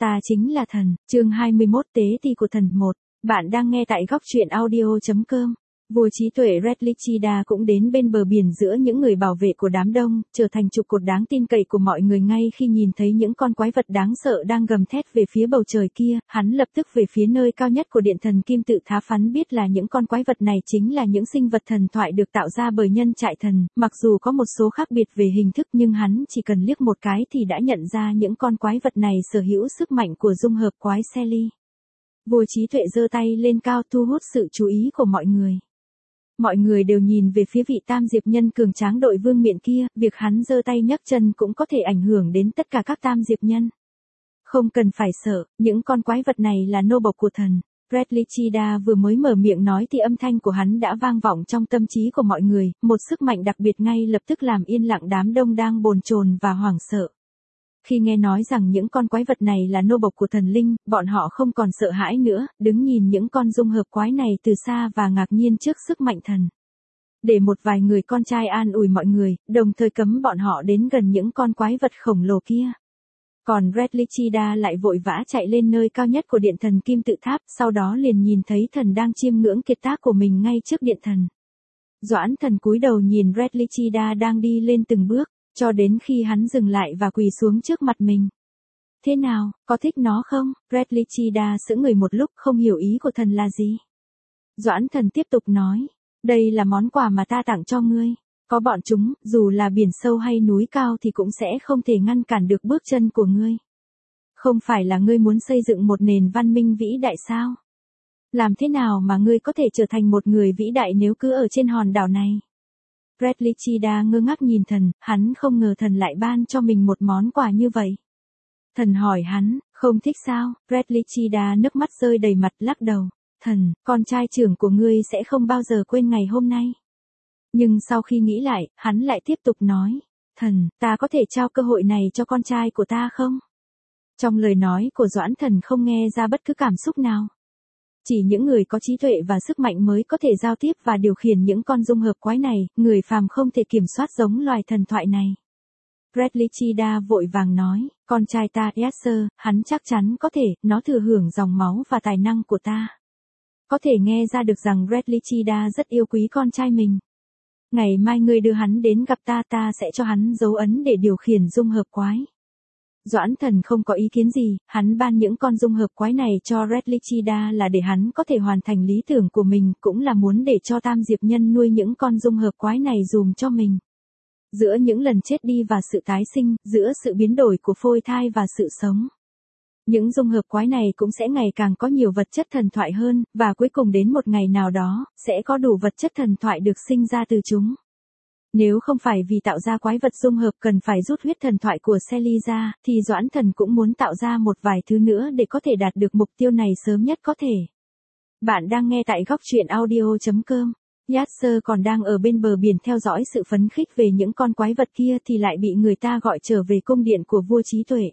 Ta chính là thần, chương 21 tế ti của thần 1. Bạn đang nghe tại góc truyện audio.com. Vua trí tuệ Red Lichida cũng đến bên bờ biển giữa những người bảo vệ của đám đông, trở thành trụ cột đáng tin cậy của mọi người ngay khi nhìn thấy những con quái vật đáng sợ đang gầm thét về phía bầu trời kia, hắn lập tức về phía nơi cao nhất của điện thần kim tự tháp. Hắn biết là những con quái vật này chính là những sinh vật thần thoại được tạo ra bởi nhân trại thần, mặc dù có một số khác biệt về hình thức nhưng hắn chỉ cần liếc một cái thì đã nhận ra những con quái vật này sở hữu sức mạnh của dung hợp quái Selly. Vua trí tuệ giơ tay lên cao thu hút sự chú ý của mọi người. Mọi người đều nhìn về phía vị tam diệp nhân cường tráng đội vương miện kia, việc hắn giơ tay nhấc chân cũng có thể ảnh hưởng đến tất cả các tam diệp nhân. Không cần phải sợ, những con quái vật này là nô bộc của thần. Red Lichida vừa mới mở miệng nói thì âm thanh của hắn đã vang vọng trong tâm trí của mọi người, một sức mạnh đặc biệt ngay lập tức làm yên lặng đám đông đang bồn chồn và hoảng sợ. Khi nghe nói rằng những con quái vật này là nô bộc của thần linh, bọn họ không còn sợ hãi nữa, đứng nhìn những con dung hợp quái này từ xa và ngạc nhiên trước sức mạnh thần. Để một vài người con trai an ủi mọi người, đồng thời cấm bọn họ đến gần những con quái vật khổng lồ kia. Còn Red Lichida lại vội vã chạy lên nơi cao nhất của điện thần kim tự tháp, sau đó liền nhìn thấy thần đang chiêm ngưỡng kiệt tác của mình ngay trước điện thần. Doãn thần cúi đầu nhìn Red Lichida đang đi lên từng bước, cho đến khi hắn dừng lại và quỳ xuống trước mặt mình. Thế nào, có thích nó không? Red Lichida sững người một lúc không hiểu ý của thần là gì. Doãn thần tiếp tục nói, đây là món quà mà ta tặng cho ngươi. Có bọn chúng, dù là biển sâu hay núi cao thì cũng sẽ không thể ngăn cản được bước chân của ngươi. Không phải là ngươi muốn xây dựng một nền văn minh vĩ đại sao? Làm thế nào mà ngươi có thể trở thành một người vĩ đại nếu cứ ở trên hòn đảo này? Red Lichida ngơ ngác nhìn thần, hắn không ngờ thần lại ban cho mình một món quà như vậy. Thần hỏi hắn, không thích sao? Red Lichida nước mắt rơi đầy mặt lắc đầu. Thần, con trai trưởng của ngươi sẽ không bao giờ quên ngày hôm nay. Nhưng sau khi nghĩ lại, hắn lại tiếp tục nói, thần, ta có thể trao cơ hội này cho con trai của ta không? Trong lời nói của Doãn thần không nghe ra bất cứ cảm xúc nào. Chỉ những người có trí tuệ và sức mạnh mới có thể giao tiếp và điều khiển những con dung hợp quái này, người phàm không thể kiểm soát giống loài thần thoại này. Red Lichida vội vàng nói, con trai ta Yasser, hắn chắc chắn có thể, nó thừa hưởng dòng máu và tài năng của ta. Có thể nghe ra được rằng Red Lichida rất yêu quý con trai mình. Ngày mai ngươi đưa hắn đến gặp ta, ta sẽ cho hắn dấu ấn để điều khiển dung hợp quái. Doãn thần không có ý kiến gì, hắn ban những con dung hợp quái này cho Red Lichida là để hắn có thể hoàn thành lý tưởng của mình, cũng là muốn để cho tam diệp nhân nuôi những con dung hợp quái này dùm cho mình. Giữa những lần chết đi và sự tái sinh, giữa sự biến đổi của phôi thai và sự sống. Những dung hợp quái này cũng sẽ ngày càng có nhiều vật chất thần thoại hơn, và cuối cùng đến một ngày nào đó, sẽ có đủ vật chất thần thoại được sinh ra từ chúng. Nếu không phải vì tạo ra quái vật dung hợp cần phải rút huyết thần thoại của Selly ra, thì Doãn thần cũng muốn tạo ra một vài thứ nữa để có thể đạt được mục tiêu này sớm nhất có thể. Bạn đang nghe tại góc truyện audio.com. Yasser còn đang ở bên bờ biển theo dõi sự phấn khích về những con quái vật kia thì lại bị người ta gọi trở về cung điện của vua trí tuệ.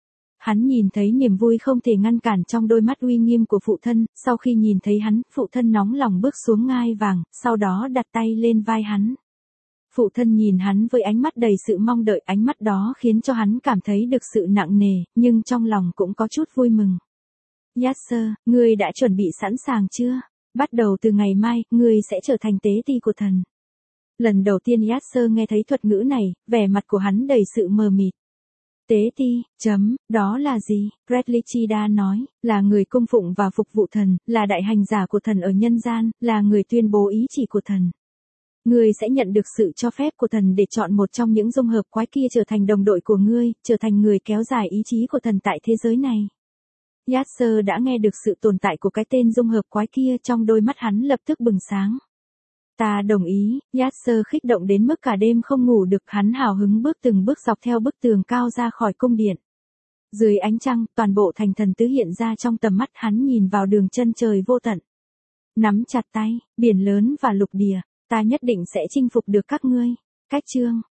Hắn nhìn thấy niềm vui không thể ngăn cản trong đôi mắt uy nghiêm của phụ thân, sau khi nhìn thấy hắn, phụ thân nóng lòng bước xuống ngai vàng, sau đó đặt tay lên vai hắn. Phụ thân nhìn hắn với ánh mắt đầy sự mong đợi, ánh mắt đó khiến cho hắn cảm thấy được sự nặng nề, nhưng trong lòng cũng có chút vui mừng. Yasser, ngươi đã chuẩn bị sẵn sàng chưa? Bắt đầu từ ngày mai, ngươi sẽ trở thành tế ti của thần. Lần đầu tiên Yasser nghe thấy thuật ngữ này, vẻ mặt của hắn đầy sự mờ mịt. Tế ti, đó là gì? Red Lichida nói, là người cung phụng và phục vụ thần, là đại hành giả của thần ở nhân gian, là người tuyên bố ý chỉ của thần. Ngươi sẽ nhận được sự cho phép của thần để chọn một trong những dung hợp quái kia trở thành đồng đội của ngươi, trở thành người kéo dài ý chí của thần tại thế giới này. Yasser đã nghe được sự tồn tại của cái tên dung hợp quái kia, trong đôi mắt hắn lập tức bừng sáng. Ta đồng ý, Yasser khích động đến mức cả đêm không ngủ được, hắn hào hứng bước từng bước dọc theo bức tường cao ra khỏi cung điện. Dưới ánh trăng, toàn bộ thành thần tứ hiện ra trong tầm mắt hắn, nhìn vào đường chân trời vô tận. Nắm chặt tay, biển lớn và lục địa, ta nhất định sẽ chinh phục được các ngươi. Cách chương